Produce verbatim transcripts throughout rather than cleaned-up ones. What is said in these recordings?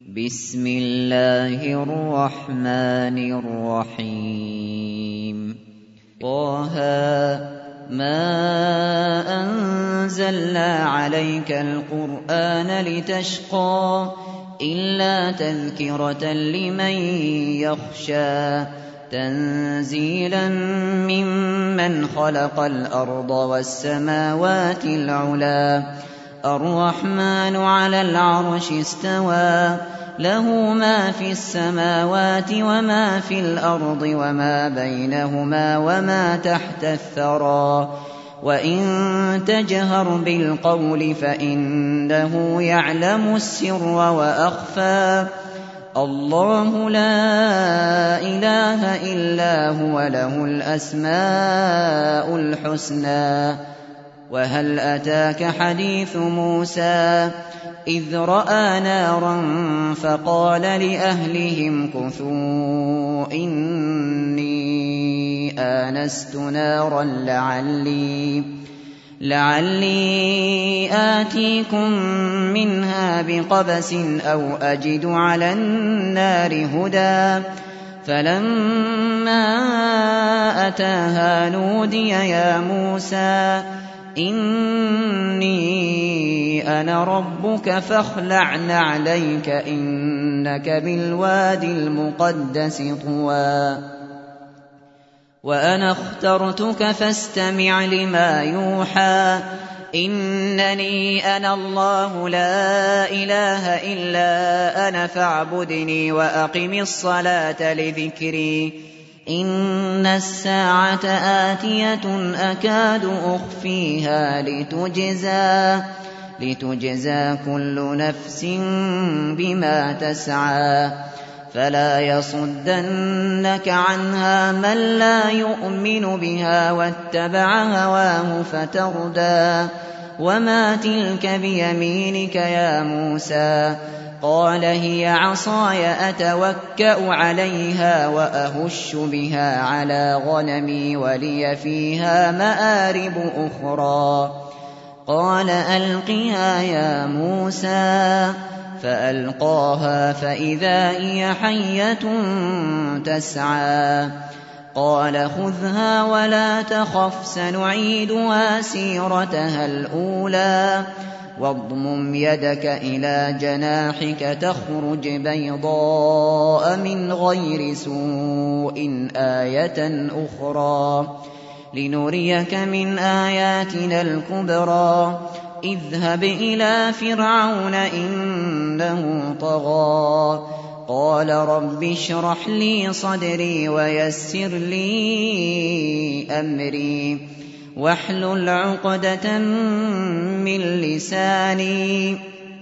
بسم الله الرحمن الرحيم طه ما أنزلنا عليك القرآن لتشقى إلا تذكرة لمن يخشى تنزيلا ممن خلق الأرض والسماوات العلى الرحمن على العرش استوى له ما في السماوات وما في الأرض وما بينهما وما تحت الثرى وإن تجهر بالقول فإنه يعلم السر وأخفى الله لا إله إلا هو له الأسماء الحسنى وهل أتاك حديث موسى إذ رأى نارا فقال لأهلهم كثوا إني آنست نارا لعلي, لعلي آتيكم منها بقبس أو أجد على النار هدى فلما أتاها نودي يا موسى إني أنا ربك فاخلع نعليك إنك بالوادي المقدس طوى وأنا اخترتك فاستمع لما يوحى إنني أنا الله لا إله إلا أنا فاعبدني وأقم الصلاة لذكري إن الساعة آتية أكاد أخفيها لتجزى, لتجزى كل نفس بما تسعى فلا يصدنك عنها من لا يؤمن بها واتبع هواه فتردى وما تلك بيمينك يا موسى قال هي عصاي أتوكأ عليها وأهش بها على غنمي ولي فيها مآرب أخرى قال ألقها يا موسى فألقاها فإذا هي حية تسعى قال خذها ولا تخف سنعيدها سيرتها الأولى واضمم يدك إلى جناحك تخرج بيضاء من غير سوء آية أخرى لنريك من آياتنا الكبرى اذهب إلى فرعون إنه طغى قال رب اشرح لي صدري ويسر لي أمري واحلل عقدة من لساني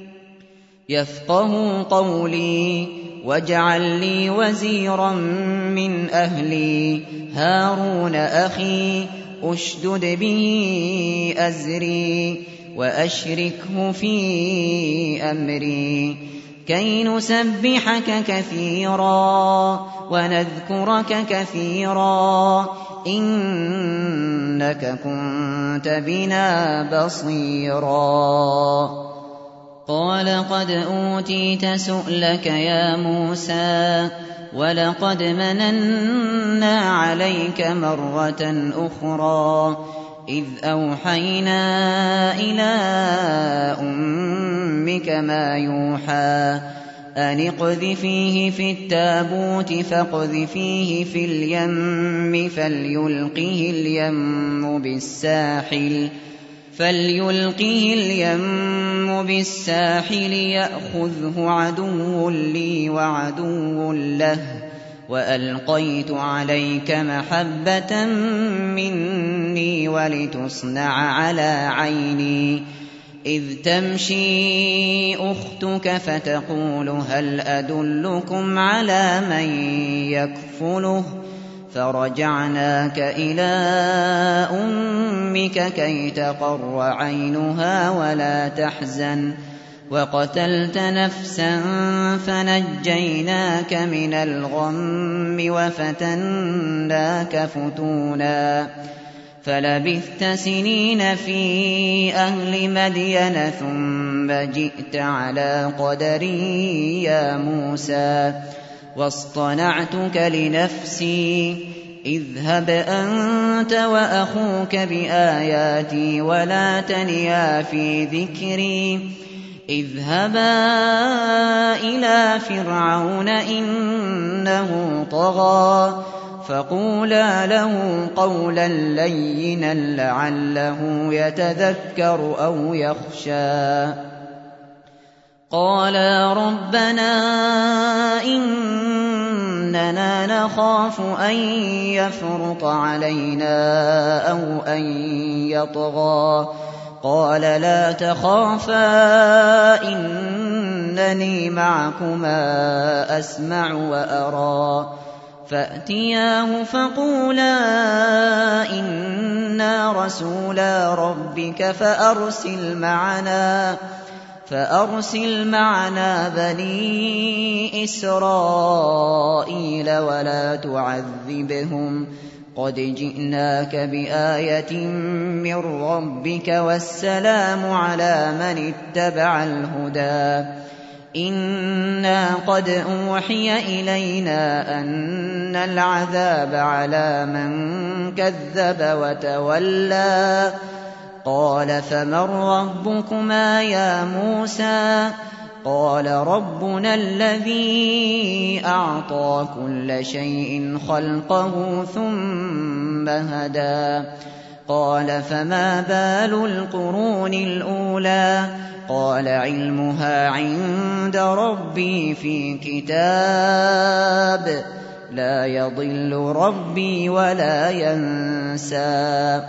يفقه قولي واجعل لي وزيرا من أهلي هارون أخي أشدد به أزري وأشركه في أمري كي نسبحك كثيرا ونذكرك كثيرا إنك كنت بنا بصيرا قال قد أوتيت سؤلك يا موسى ولقد مننا عليك مرة أخرى إذ أوحينا إلى أمك ما يوحى أن اقذفيه في التابوت فاقذفيه في اليم فليلقه اليم بالساحل فليلقه اليم بالساحل يأخذه عدو لي وعدو له وألقيت عليك محبة مني ولتصنع على عيني إذ تمشي أختك فتقول هل أدلكم على من يكفله فرجعناك إلى أمك كي تقر عينها ولا تحزن وقتلت نفسا فنجيناك من الغم وفتناك فتونا فلبثت سنين في أهل مدين ثم جئت على قدري يا موسى واصطنعتك لنفسي اذهب أنت وأخوك بآياتي ولا تنيا في ذكري اذهبا إلى فرعون إنه طغى فقولا له قولا لينا لعله يتذكر أو يخشى قالا ربنا إننا نخاف أن يفرط علينا أو أن يطغى قال لا تخافا إنني معكما أسمع وأرى فأتياه فقولا إنا رسولا ربك فأرسل معنا فأرسل معنا بني إسرائيل ولا تعذبهم قد جئناك بآية من ربك والسلام على من اتبع الهدى إنا قد أوحي إلينا أن العذاب على من كذب وتولى قال فمن ربكما يا موسى قال ربنا الذي أعطى كل شيء خلقه ثم هدى قال فما بال القرون الأولى قال علمها عند ربي في كتاب لا يضل ربي ولا ينسى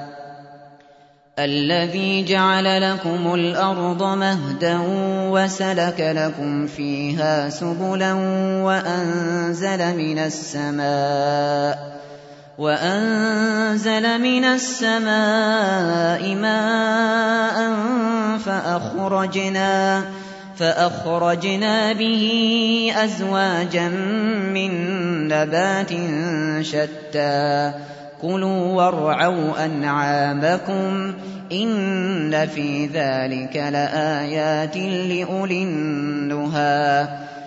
الذي جعل لكم الأرض مهدا وسلك لكم فيها سبلا وأنزل من السماء وأنزل من السماء ماء فأخرجنا فأخرجنا به أزواجا من نبات شتى كلوا وارعوا أنعامكم إن في ذلك لآيات لأولي النهى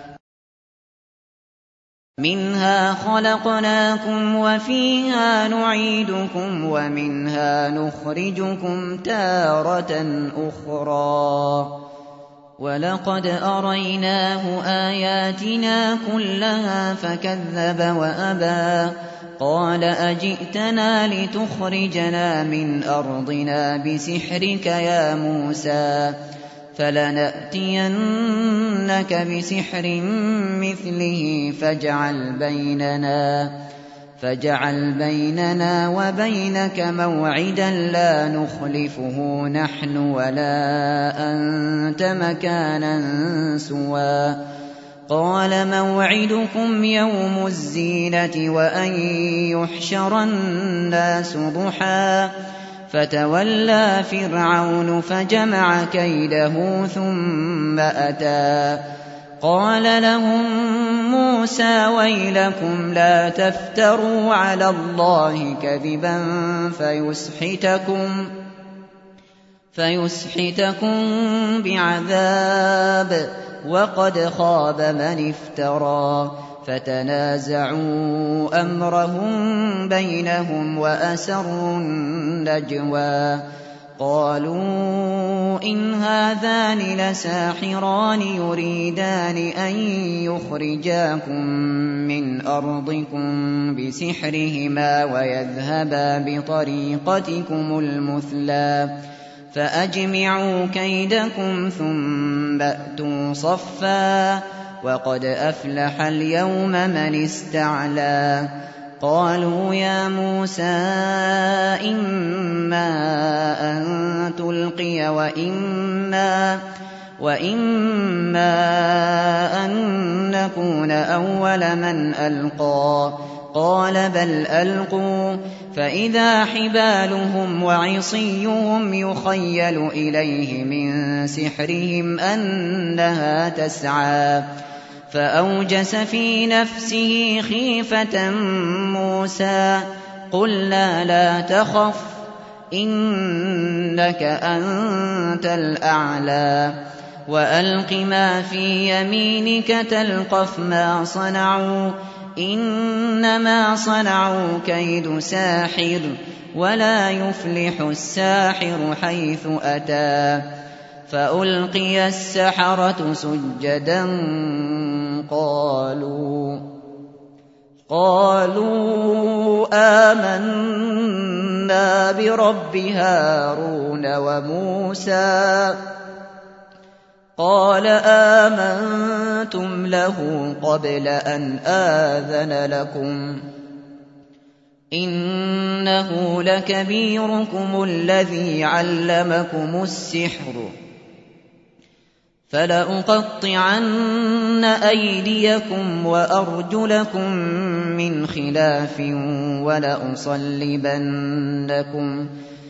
منها خلقناكم وفيها نعيدكم ومنها نخرجكم تارة أخرى ولقد أريناه آياتنا كلها فكذب وأبى قال أجئتنا لتخرجنا من أرضنا بسحرك يا موسى فلنأتينك بسحر مثله فاجعل بيننا فاجعل بيننا وبينك موعدا لا نخلفه نحن ولا أنت مكانا سوى قال موعدكم يوم الزينة وأن يحشر الناس ضحى فتولى فرعون فجمع كيده ثم أتى قال لهم موسى ويلكم لا تفتروا على الله كذبا فيسحتكم فيسحتكم بعذاب وقد خاب من افترى فتنازعوا أمرهم بينهم وأسروا النجوى قالوا إن هذان لساحران يريدان أن يخرجاكم من أرضكم بسحرهما ويذهبا بطريقتكم المثلى فأجمعوا كيدكم ثم أتوا صفا وقد أفلح اليوم من استعلى قالوا يا موسى إما أن تلقي وإما, وإما أن نكون أول من ألقى قال بل ألقوا فإذا حبالهم وعصيهم يخيل إليه من سحرهم أنها تسعى فأوجس في نفسه خيفة موسى قلنا لا تخف إنك أنت الأعلى وألق ما في يمينك تلقف ما صنعوا إنما صنعوا كيد ساحر ولا يفلح الساحر حيث أتى فألقي السحرة سجدا قالوا قالوا آمنا برب هارون وموسى قال آمنتم له قبل أن آذن لكم إنه لكبيركم الذي علمكم السحر فلأقطعن أيديكم وأرجلكم من خلاف ولأصلبنكم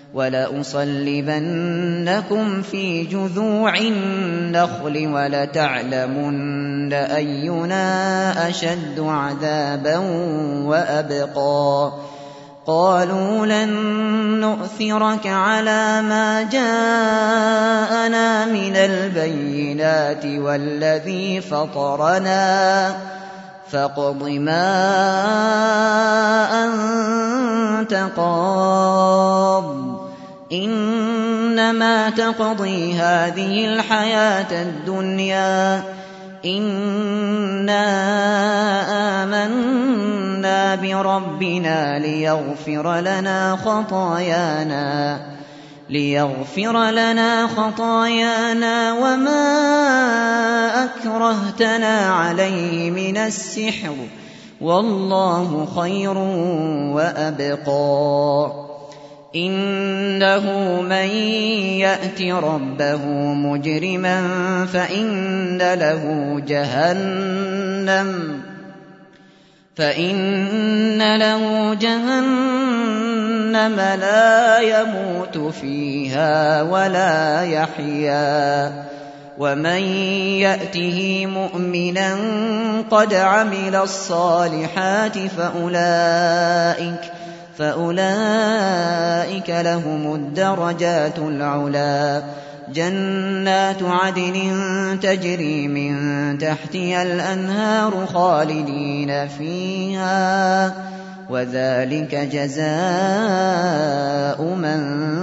ولأصلبنكم في جذوع النخل ولتعلمن أينا أشد عذابا وأبقى قالوا لن نؤثرك على ما جاءنا من البينات والذي فطرنا فاقض ما أنت قاض إنما تقضي هذه الحياة الدنيا إنا آمنا بربنا ليغفر لنا خطايانا ليغفر لنا خطايانا وما أكرهتنا عليه من السحر والله خير وأبقى إنه من يأت ربه مجرما فإن له جهنم فإن له جهنم لا يموت فيها ولا يحيا ومن يأته مؤمنا قد عمل الصالحات فأولئك فأولئك لهم الدرجات العلى جنات عدن تجري من تحتها الأنهار خالدين فيها وذلك جزاء من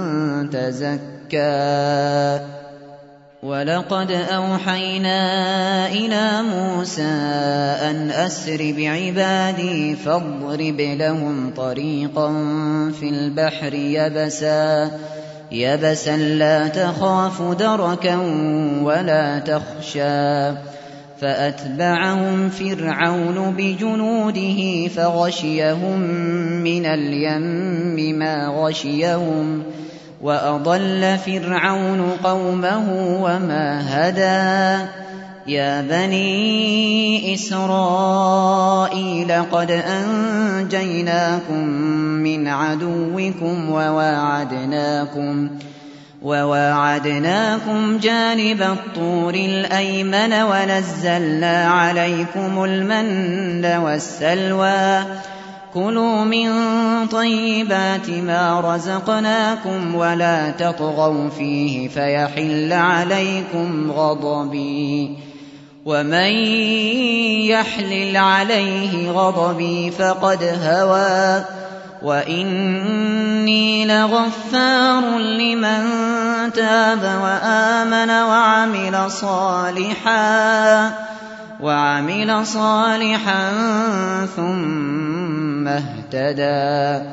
تزكى ولقد أوحينا إلى موسى أن أسر بعبادي فاضرب لهم طريقا في البحر يبسا يبسا لا تخاف دركا ولا تخشى فأتبعهم فرعون بجنوده فغشيهم من اليم ما غشيهم وأضل فرعون قومه وما هدى يا بني إسرائيل قد أنجيناكم من عدوكم وواعدناكم وواعدناكم جانب الطور الأيمن ونزلنا عليكم المن والسلوى كلوا من طيبات ما رزقناكم ولا تطغوا فيه فيحل عليكم غضبي ومن يحلل عليه غضبي فقد هوى وإني لغفار لمن تاب وآمن وعمل صالحا وعمل صالحا ثم اهتدى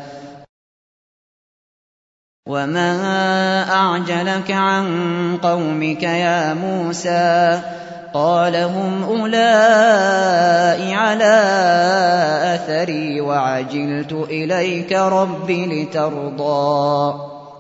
وما أعجلك عن قومك يا موسى قال هم أولئك على أثري وعجلت إليك رب لترضى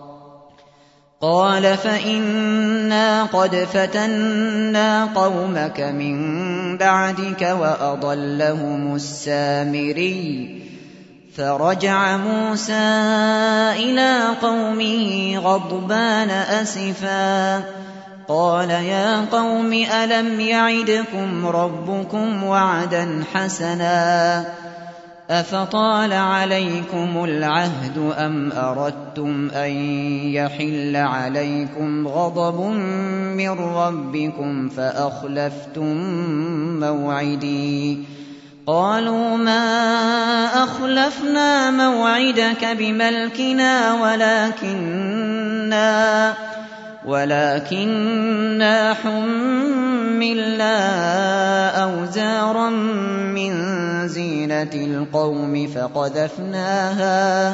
قال فإنا قد فتنا قومك من بعدك وأضلهم السامري فرجع موسى إلى قومه غضبان أسفا قال يا قوم ألم يعدكم ربكم وعدا حسنا أفطال عليكم العهد أم أردتم أن يحل عليكم غضب من ربكم فأخلفتم موعدي قالوا ما أخلفنا موعدك بملكنا ولكننا ولكننا حملنا أوزارا من زينة القوم فقذفناها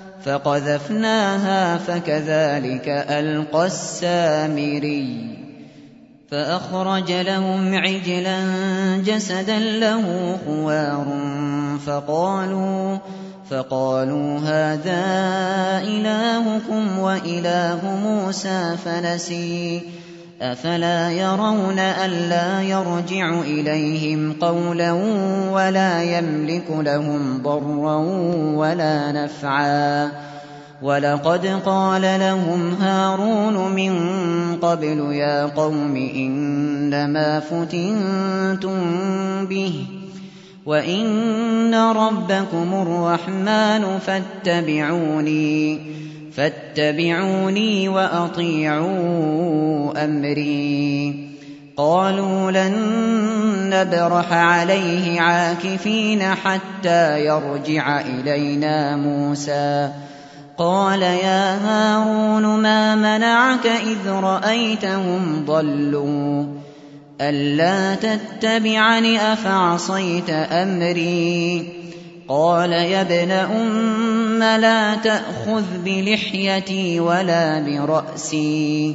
فقذفناها فكذلك ألقى السامري فأخرج لهم عجلا جسدا له خوار فقالوا فقالوا هذا إلهكم وإله موسى فنسي أفلا يرون ألا يرجع إليهم قولا ولا يملك لهم ضرا ولا نفعا ولقد قال لهم هارون من قبل يا قوم إنما فتنتم به وإن ربكم الرحمن فاتبعوني فاتبعوني وأطيعوا أمري قالوا لن نبرح عليه عاكفين حتى يرجع إلينا موسى قال يا هارون ما منعك إذ رأيتهم ضلوا ألا تتبعني أفعصيت أمري قال يا ابن أم لا تأخذ بلحيتي ولا برأسي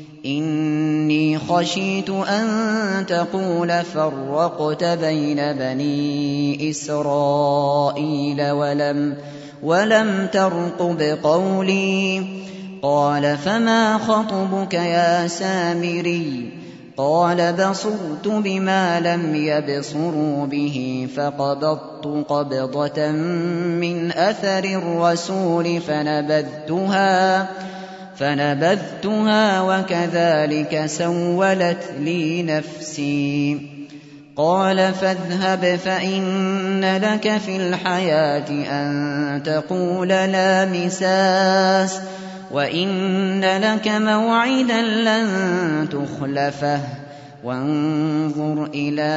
إني خشيت أن تقول فرقت بين بني إسرائيل ولم ولم ترقب قولي قال فما خطبك يا سامري قال بصرت بما لم يبصروا به فقبضت قبضة من أثر الرسول فنبذتها فنبذتها وكذلك سولت لي نفسي قال فاذهب فإن لك في الحياة أن تقول لا مساس وإن لك موعدا لن تخلفه وانظر إلى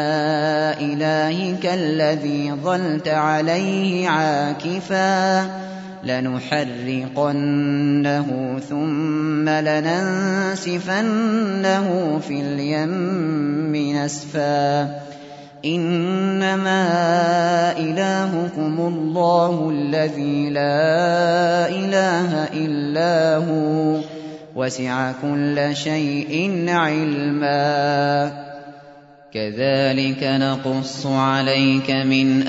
إلهك الذي ظلت عليه عاكفا لنحرقنه ثم لننسفنه في اليم نسفا إنما إلهكم الله الذي لا إله إلا هو وسع كل شيء علما كذلك نقص عليك من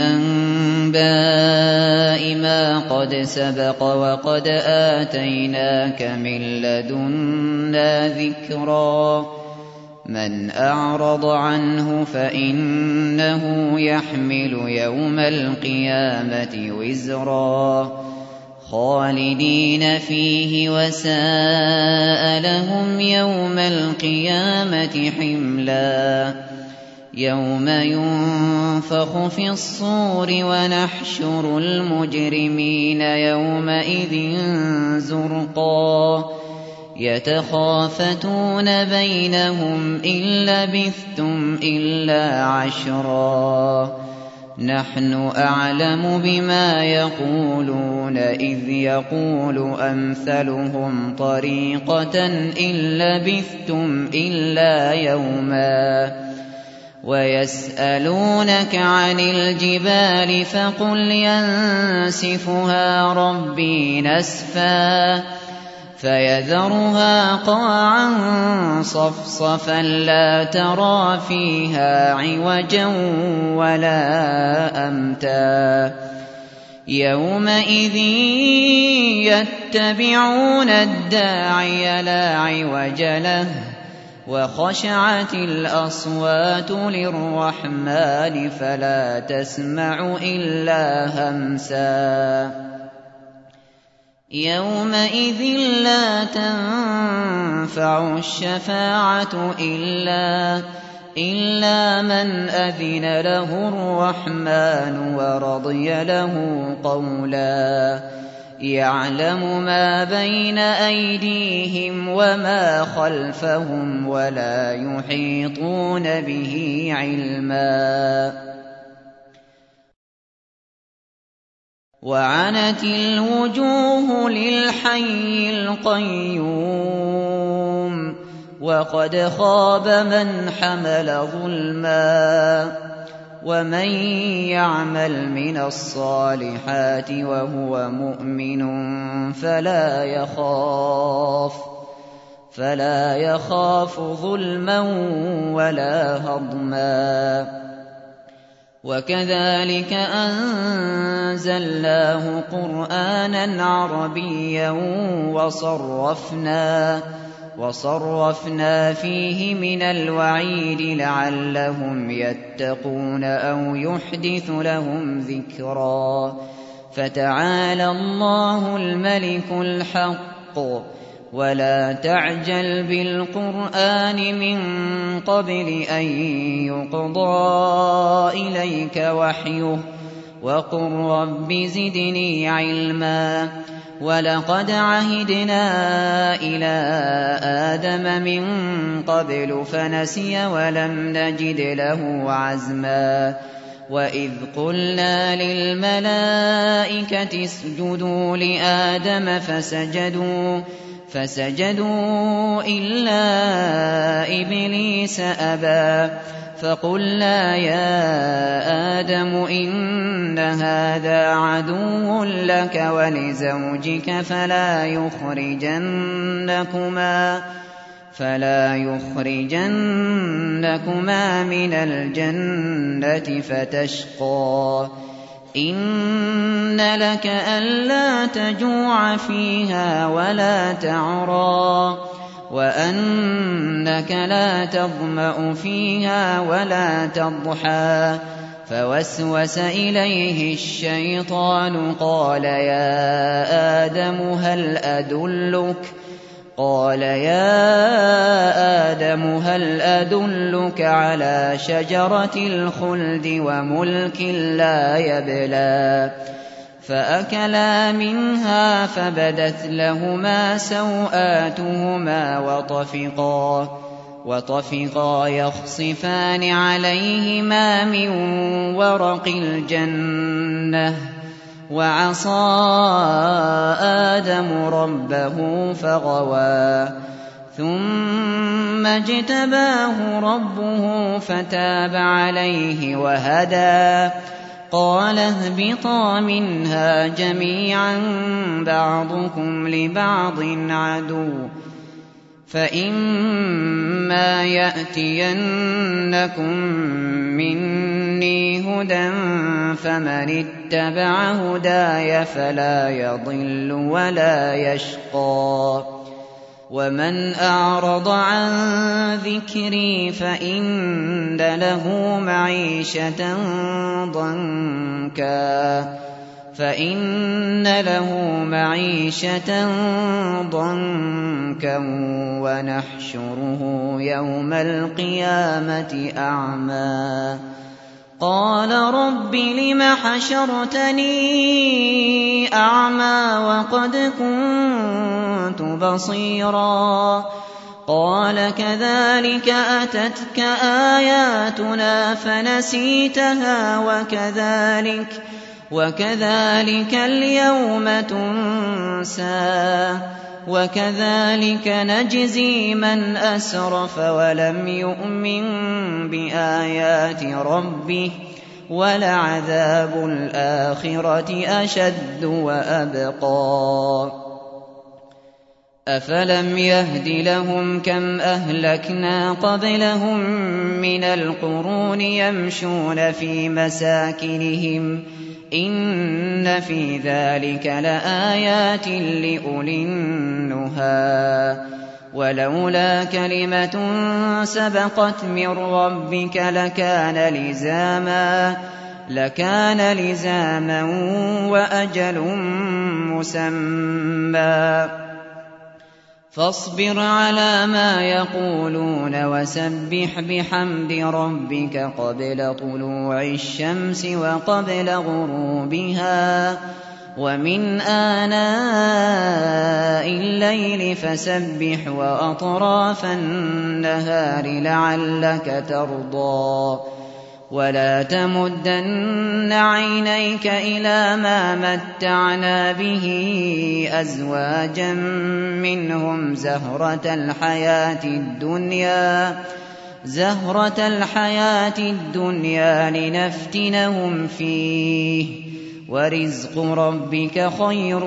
أنباء ما قد سبق وقد آتيناك من لدنا ذكرا من أعرض عنه فإنه يحمل يوم القيامة وزرا خالدين فيه وساء لهم يوم القيامة حملا يوم ينفخ في الصور ونحشر المجرمين يومئذ زرقا يتخافتون بينهم إن لبثتم إلا عشرا نحن أعلم بما يقولون إذ يقول أمثلهم طريقة إن لبثتم إلا يوما ويسألونك عن الجبال فقل ينسفها ربي نسفا فيذرها قاعا صفصفا لا ترى فيها عوجا ولا أمتا يومئذ يتبعون الداعي لا عوج له وخشعت الأصوات للرحمن فلا تسمع إلا همسا يومئذ لا تنفع الشفاعة إلا إلا من أذن له الرحمن ورضي له قولا يعلم ما بين أيديهم وما خلفهم ولا يحيطون به علما وعنت الوجوه للحي القيوم وقد خاب من حمل ظلما ومن يعمل من الصالحات وهو مؤمن فلا يخاف فلا يخاف ظلما ولا هضما وكذلك أنزلناه قرآنا عربيا وصرفنا وصرفنا فيه من الوعيد لعلهم يتقون أو يحدث لهم ذكرا فتعالى الله الملك الحق ولا تعجل بالقرآن من قبل أن يقضى إليك وحيه وقل رب زدني علما ولقد عهدنا إلى آدم من قبل فنسي ولم نجد له عزما وإذ قلنا للملائكة اسجدوا لآدم فسجدوا فسجدوا إلا إبليس أبى فقلنا يا آدم إن هذا عدو لك ولزوجك فلا يخرجنكما فلا يخرجنكما من الجنة فتشقى إن لك ألا تجوع فيها ولا تعرى وأنك لا تظمأ فيها ولا تضحى فوسوس إليه الشيطان قال يا آدم هل أدلك قال يا آدم هل أدلك على شجرة الخلد وملك لا يبلى فأكلا منها فبدت لهما سوآتهما وطفقا وطفقا يخصفان عليهما من ورق الجنة وعصى آدم ربه فغوى ثم اجتباه ربه فتاب عليه وهدى قال اهبطا منها جميعا بعضكم لبعض عدو فإما يأتينكم مني هدى فمن اتبع هداي فلا يضل ولا يشقى ومن أعرض عن ذكري فإن له معيشة ضنكا فإن له معيشة ضنكا ونحشره يوم القيامة أعمى قال رب لم حشرتني أعمى وقد كنت بصيرا قال كذلك أتتك آياتنا فنسيتها وكذلك وكذلك اليوم تنسى وكذلك نجزي من أسرف ولم يؤمن بآيات ربه ولعذاب الآخرة أشد وأبقى أفلم يهد لهم كم أهلكنا قبلهم من القرون يمشون في مساكنهم إن في ذلك لآيات لأولي النهى ولولا كلمة سبقت من ربك لكان لزاما لكان لزاما وأجل مسمى فاصبر على ما يقولون وسبح بحمد ربك قبل طلوع الشمس وقبل غروبها ومن آناء الليل فسبح وأطراف النهار لعلك ترضى ولا تمدن عينيك إلى ما متعنا به أزواجا منهم زهرة الحياة الدنيا زهرة الحياة الدنيا لنفتنهم فيه ورزق ربك خير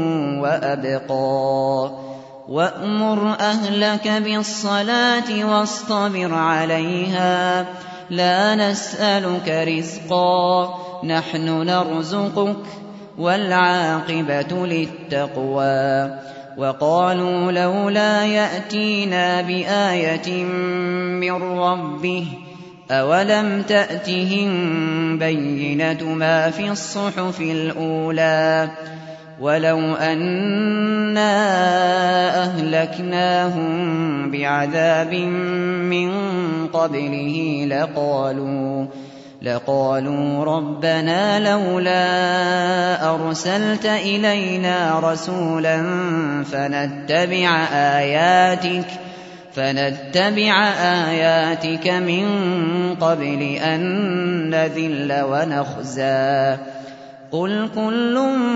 وأبقى وأمر أهلك بالصلاة واصطبر عليها لا نسألك رزقا نحن نرزقك والعاقبة للتقوى وقالوا لولا يأتينا بآية من ربه أولم تأتهم بينة ما في الصحف الأولى ولو أنا أهلكناهم بعذاب من قبله لقالوا لقالوا ربنا لولا أرسلت إلينا رسولا فنتبع آياتك فنتبع آياتك من قبل أن نذل ونخزى قل كل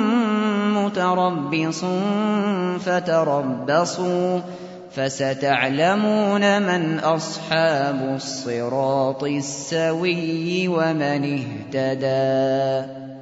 متربص فتربصوا فستعلمون من أصحاب الصراط السوي ومن اهتدى.